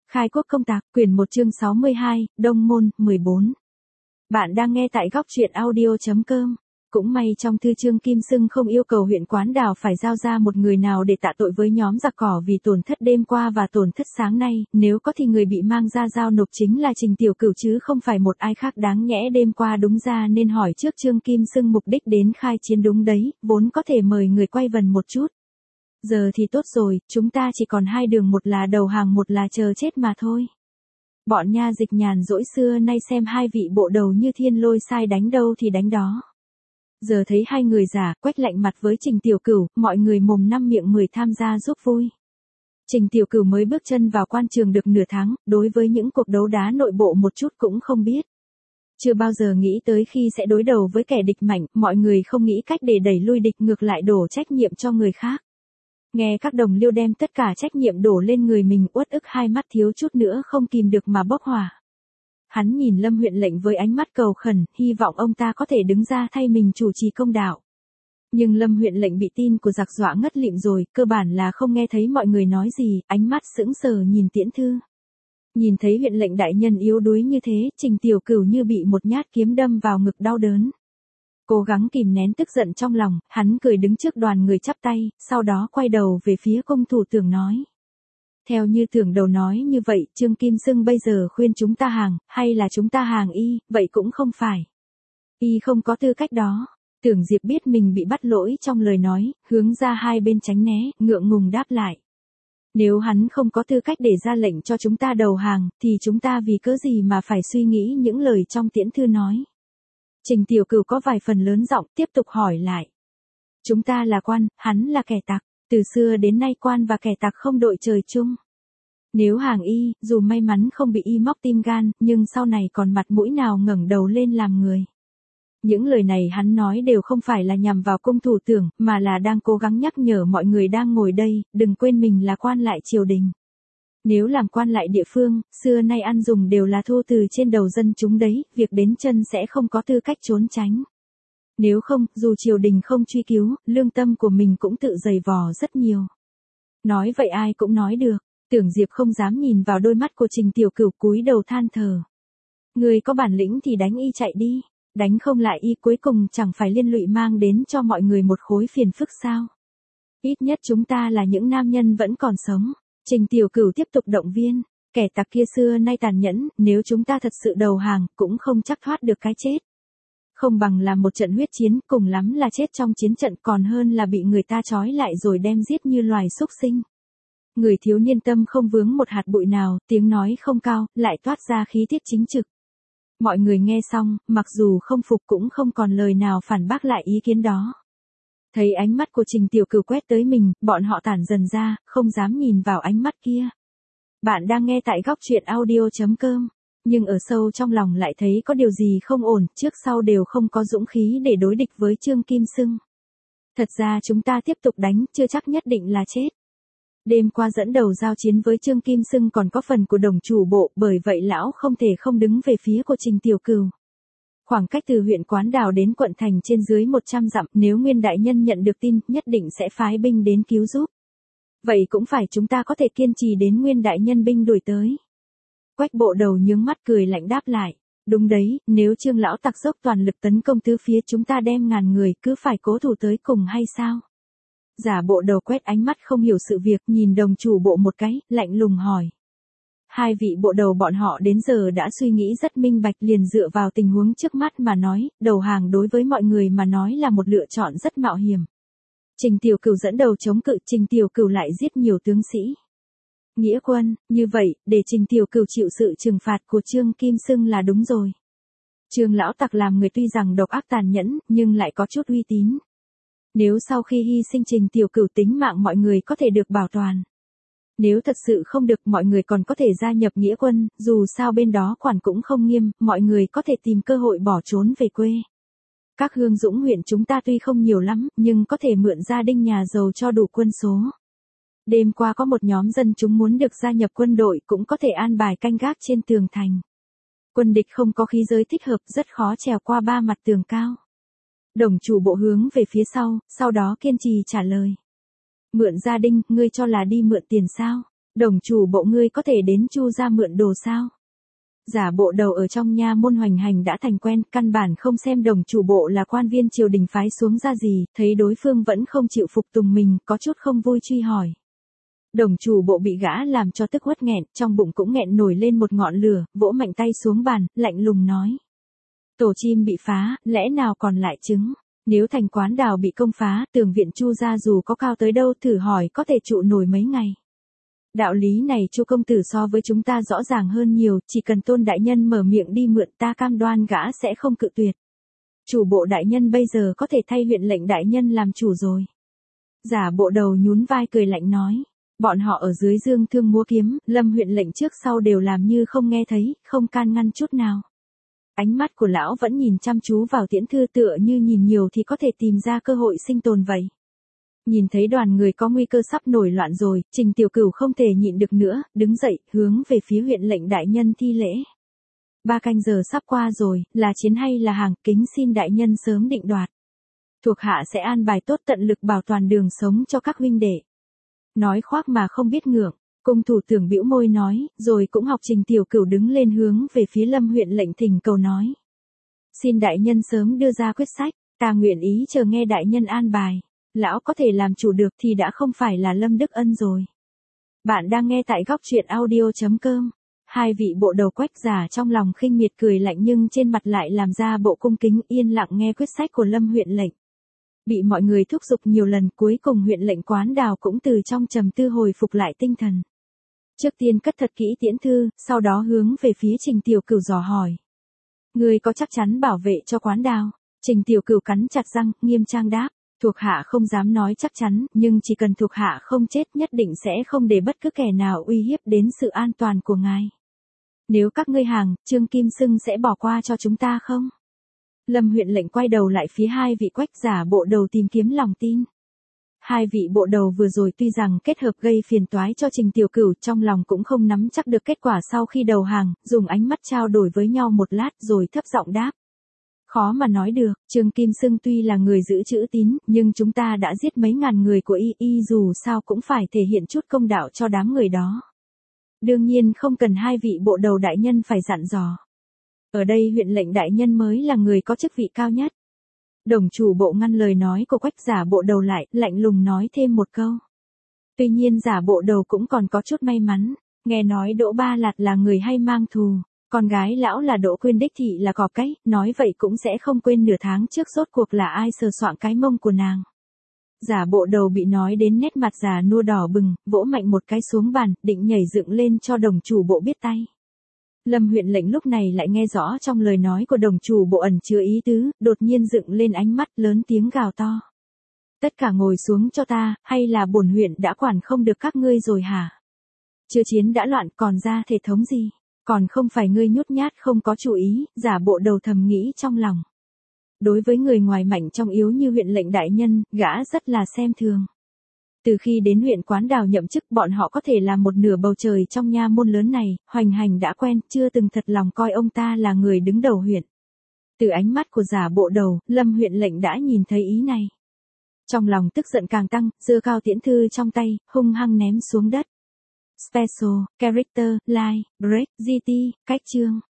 Khai quốc công tạc, quyển 1 chương 62, Đông Môn, 14. Bạn đang nghe tại góc truyện audio.com. Cũng may trong thư Trương Kim Xưng không yêu cầu huyện Quán Đào phải giao ra một người nào để tạ tội với nhóm giặc cỏ vì tổn thất đêm qua và tổn thất sáng nay, nếu có thì người bị mang ra giao nộp chính là Trình Tiểu Cửu chứ không phải một ai khác. Đáng nhẽ đêm qua đúng ra nên hỏi trước Trương Kim Xưng mục đích đến khai chiến đúng đấy, vốn có thể mời người quay vần một chút. Giờ thì tốt rồi, chúng ta chỉ còn hai đường, một là đầu hàng, một là chờ chết mà thôi. Bọn nha dịch nhàn rỗi xưa nay xem hai vị bộ đầu như thiên lôi sai đánh đâu thì đánh đó. Giờ thấy hai người giả, quách lạnh mặt với Trình Tiểu Cửu, mọi người mồm năm miệng 10 tham gia giúp vui. Trình Tiểu Cửu mới bước chân vào quan trường được nửa tháng, đối với những cuộc đấu đá nội bộ một chút cũng không biết. Chưa bao giờ nghĩ tới khi sẽ đối đầu với kẻ địch mạnh, mọi người không nghĩ cách để đẩy lui địch, ngược lại đổ trách nhiệm cho người khác. Nghe các đồng liêu đem tất cả trách nhiệm đổ lên người mình, uất ức hai mắt thiếu chút nữa không kìm được mà bốc hỏa. Hắn nhìn Lâm huyện lệnh với ánh mắt cầu khẩn, hy vọng ông ta có thể đứng ra thay mình chủ trì công đạo. Nhưng Lâm huyện lệnh bị tin của giặc dọa ngất lịm rồi, cơ bản là không nghe thấy mọi người nói gì, ánh mắt sững sờ nhìn Tiễn Thư. Nhìn thấy huyện lệnh đại nhân yếu đuối như thế, Trình Tiểu Cửu như bị một nhát kiếm đâm vào ngực đau đớn. Cố gắng kìm nén tức giận trong lòng, hắn cười đứng trước đoàn người chắp tay, sau đó quay đầu về phía công thủ tưởng nói. Theo như tưởng đầu nói như vậy, Trương Kim Xưng bây giờ khuyên chúng ta hàng, hay là chúng ta hàng y, vậy cũng không phải. Y không có tư cách đó. Tưởng Diệp biết mình bị bắt lỗi trong lời nói, hướng ra hai bên tránh né, ngượng ngùng đáp lại. Nếu hắn không có tư cách để ra lệnh cho chúng ta đầu hàng, thì chúng ta vì cớ gì mà phải suy nghĩ những lời trong Tiễn Thư nói. Trình Tiểu Cửu có vài phần lớn giọng, tiếp tục hỏi lại. Chúng ta là quan, hắn là kẻ tặc, từ xưa đến nay quan và kẻ tặc không đội trời chung. Nếu hàng y, dù may mắn không bị y móc tim gan, nhưng sau này còn mặt mũi nào ngẩng đầu lên làm người. Những lời này hắn nói đều không phải là nhằm vào cung thủ tưởng, mà là đang cố gắng nhắc nhở mọi người đang ngồi đây, đừng quên mình là quan lại triều đình. Nếu làm quan lại địa phương, xưa nay ăn dùng đều là thu từ trên đầu dân chúng đấy, việc đến chân sẽ không có tư cách trốn tránh. Nếu không, dù triều đình không truy cứu, lương tâm của mình cũng tự dày vò rất nhiều. Nói vậy ai cũng nói được, Tưởng Diệp không dám nhìn vào đôi mắt của Trình Tiểu Cửu, cúi đầu than thở. Người có bản lĩnh thì đánh y chạy đi, đánh không lại y cuối cùng chẳng phải liên lụy mang đến cho mọi người một khối phiền phức sao. Ít nhất chúng ta là những nam nhân vẫn còn sống. Trình Tiểu Cửu tiếp tục động viên, kẻ tặc kia xưa nay tàn nhẫn, nếu chúng ta thật sự đầu hàng, cũng không chắc thoát được cái chết. Không bằng làm một trận huyết chiến, cùng lắm là chết trong chiến trận, còn hơn là bị người ta trói lại rồi đem giết như loài súc sinh. Người thiếu niên tâm không vướng một hạt bụi nào, tiếng nói không cao, lại toát ra khí tiết chính trực. Mọi người nghe xong, mặc dù không phục cũng không còn lời nào phản bác lại ý kiến đó. Thấy ánh mắt của Trình Tiểu Cửu quét tới mình, bọn họ tản dần ra, không dám nhìn vào ánh mắt kia. Bạn đang nghe tại góc truyện audio.com, nhưng ở sâu trong lòng lại thấy có điều gì không ổn, trước sau đều không có dũng khí để đối địch với Trương Kim Xưng. Thật ra chúng ta tiếp tục đánh, chưa chắc nhất định là chết. Đêm qua dẫn đầu giao chiến với Trương Kim Xưng còn có phần của Đồng chủ bộ, bởi vậy lão không thể không đứng về phía của Trình Tiểu Cửu. Khoảng cách từ huyện Quán Đào đến quận thành trên dưới 100 dặm, nếu Nguyên đại nhân nhận được tin, nhất định sẽ phái binh đến cứu giúp. Vậy cũng phải chúng ta có thể kiên trì đến Nguyên đại nhân binh đuổi tới. Quách bộ đầu nhướng mắt cười lạnh đáp lại. Đúng đấy, nếu Trương lão tặc dốc toàn lực tấn công tứ phía, chúng ta đem ngàn người, cứ phải cố thủ tới cùng hay sao? Giả bộ đầu quét ánh mắt không hiểu sự việc, nhìn Đồng chủ bộ một cái, lạnh lùng hỏi. Hai vị bộ đầu bọn họ đến giờ đã suy nghĩ rất minh bạch, liền dựa vào tình huống trước mắt mà nói, đầu hàng đối với mọi người mà nói là một lựa chọn rất mạo hiểm. Trình Tiểu Cửu dẫn đầu chống cự, Trình Tiểu Cửu lại giết nhiều tướng sĩ. Nghĩa quân, như vậy, để Trình Tiểu Cửu chịu sự trừng phạt của Trương Kim Xưng là đúng rồi. Trương lão tặc làm người tuy rằng độc ác tàn nhẫn, nhưng lại có chút uy tín. Nếu sau khi hy sinh Trình Tiểu Cửu tính mạng mọi người có thể được bảo toàn. Nếu thật sự không được, mọi người còn có thể gia nhập nghĩa quân, dù sao bên đó quản cũng không nghiêm, mọi người có thể tìm cơ hội bỏ trốn về quê. Các hương dũng huyện chúng ta tuy không nhiều lắm, nhưng có thể mượn gia đình nhà giàu cho đủ quân số. Đêm qua có một nhóm dân chúng muốn được gia nhập quân đội, cũng có thể an bài canh gác trên tường thành. Quân địch không có khí giới thích hợp, rất khó trèo qua ba mặt tường cao. Đồng chủ bộ hướng về phía sau đó kiên trì trả lời. Mượn gia đình, ngươi cho là đi mượn tiền sao? Đồng chủ bộ ngươi có thể đến Chu gia mượn đồ sao? Giả bộ đầu ở trong nha môn hoành hành đã thành quen, căn bản không xem đồng chủ bộ là quan viên triều đình phái xuống ra gì, thấy đối phương vẫn không chịu phục tùng mình, có chút không vui truy hỏi. Đồng chủ bộ bị gã làm cho tức uất nghẹn, trong bụng cũng nghẹn nổi lên một ngọn lửa, vỗ mạnh tay xuống bàn, lạnh lùng nói. Tổ chim bị phá, lẽ nào còn lại trứng? Nếu thành quán đào bị công phá, tường viện Chu gia dù có cao tới đâu thử hỏi có thể trụ nổi mấy ngày. Đạo lý này Chu công tử so với chúng ta rõ ràng hơn nhiều, chỉ cần Tôn đại nhân mở miệng đi mượn ta cam đoan gã sẽ không cự tuyệt. Chủ bộ đại nhân bây giờ có thể thay huyện lệnh đại nhân làm chủ rồi. Giả bộ đầu nhún vai cười lạnh nói. Bọn họ ở dưới dương thương múa kiếm, Lâm huyện lệnh trước sau đều làm như không nghe thấy, không can ngăn chút nào. Ánh mắt của lão vẫn nhìn chăm chú vào Tiễn Thư tựa như nhìn nhiều thì có thể tìm ra cơ hội sinh tồn vậy. Nhìn thấy đoàn người có nguy cơ sắp nổi loạn rồi, Trình Tiểu Cửu không thể nhịn được nữa, đứng dậy, hướng về phía huyện lệnh đại nhân thi lễ. 3 canh giờ sắp qua rồi, là chiến hay là hàng, kính xin đại nhân sớm định đoạt. Thuộc hạ sẽ an bài tốt tận lực bảo toàn đường sống cho các huynh đệ. Nói khoác mà không biết ngượng, cung thủ tưởng bĩu môi nói, rồi cũng học Trình Tiểu Cửu đứng lên hướng về phía Lâm huyện lệnh thỉnh cầu nói. Xin đại nhân sớm đưa ra quyết sách, ta nguyện ý chờ nghe đại nhân an bài. Lão có thể làm chủ được thì đã không phải là Lâm Đức Ân rồi. Bạn đang nghe tại góc truyện audio.com. Hai vị bộ đầu Quách giả trong lòng khinh miệt cười lạnh nhưng trên mặt lại làm ra bộ cung kính yên lặng nghe quyết sách của Lâm huyện lệnh. Bị mọi người thúc giục nhiều lần cuối cùng huyện lệnh Quán Đào cũng từ trong trầm tư hồi phục lại tinh thần. Trước tiên cất thật kỹ Tiễn Thư, sau đó hướng về phía Trình Tiểu Cửu dò hỏi. Người có chắc chắn bảo vệ cho Quán Đào? Trình Tiểu Cửu cắn chặt răng, nghiêm trang đáp. Thuộc hạ không dám nói chắc chắn, nhưng chỉ cần thuộc hạ không chết nhất định sẽ không để bất cứ kẻ nào uy hiếp đến sự an toàn của ngài. Nếu các ngươi hàng, Trương Kim Sưng sẽ bỏ qua cho chúng ta không? Lâm huyện lệnh quay đầu lại phía hai vị Quách giả bộ đầu tìm kiếm lòng tin. Hai vị bộ đầu vừa rồi tuy rằng kết hợp gây phiền toái cho Trình Tiểu Cửu, trong lòng cũng không nắm chắc được kết quả sau khi đầu hàng, dùng ánh mắt trao đổi với nhau một lát rồi thấp giọng đáp. Khó mà nói được, Trương Kim Sưng tuy là người giữ chữ tín, nhưng chúng ta đã giết mấy ngàn người của y dù sao cũng phải thể hiện chút công đạo cho đám người đó. Đương nhiên không cần hai vị bộ đầu đại nhân phải dặn dò. Ở đây huyện lệnh đại nhân mới là người có chức vị cao nhất. Đồng chủ bộ ngăn lời nói của Quách giả bộ đầu lại, lạnh lùng nói thêm một câu. Tuy nhiên giả bộ đầu cũng còn có chút may mắn, nghe nói Đỗ Ba Lạt là người hay mang thù. Con gái lão là Đỗ Quyên đích thị là cọp cái, nói vậy cũng sẽ không quên nửa tháng trước rốt cuộc là ai sờ soạng cái mông của nàng. Giả bộ đầu bị nói đến nét mặt già nua đỏ bừng, vỗ mạnh một cái xuống bàn, định nhảy dựng lên cho đồng chủ bộ biết tay. Lâm huyện lệnh lúc này lại nghe rõ trong lời nói của đồng chủ bộ ẩn chứa ý tứ, đột nhiên dựng lên ánh mắt lớn tiếng gào to. Tất cả ngồi xuống cho ta, hay là bổn huyện đã quản không được các ngươi rồi hả? Chưa chiến đã loạn còn ra thể thống gì? Còn không phải ngươi nhút nhát không có chủ ý, giả bộ đầu thầm nghĩ trong lòng. Đối với người ngoài mạnh trong yếu như huyện lệnh đại nhân, gã rất là xem thường. Từ khi đến huyện Quán Đào nhậm chức bọn họ có thể làm một nửa bầu trời trong nha môn lớn này, hoành hành đã quen, chưa từng thật lòng coi ông ta là người đứng đầu huyện. Từ ánh mắt của giả bộ đầu, Lâm huyện lệnh đã nhìn thấy ý này. Trong lòng tức giận càng tăng, giơ cao Tiễn Thư trong tay, hung hăng ném xuống đất. Special, Character, Line, Break, GT, cách chương.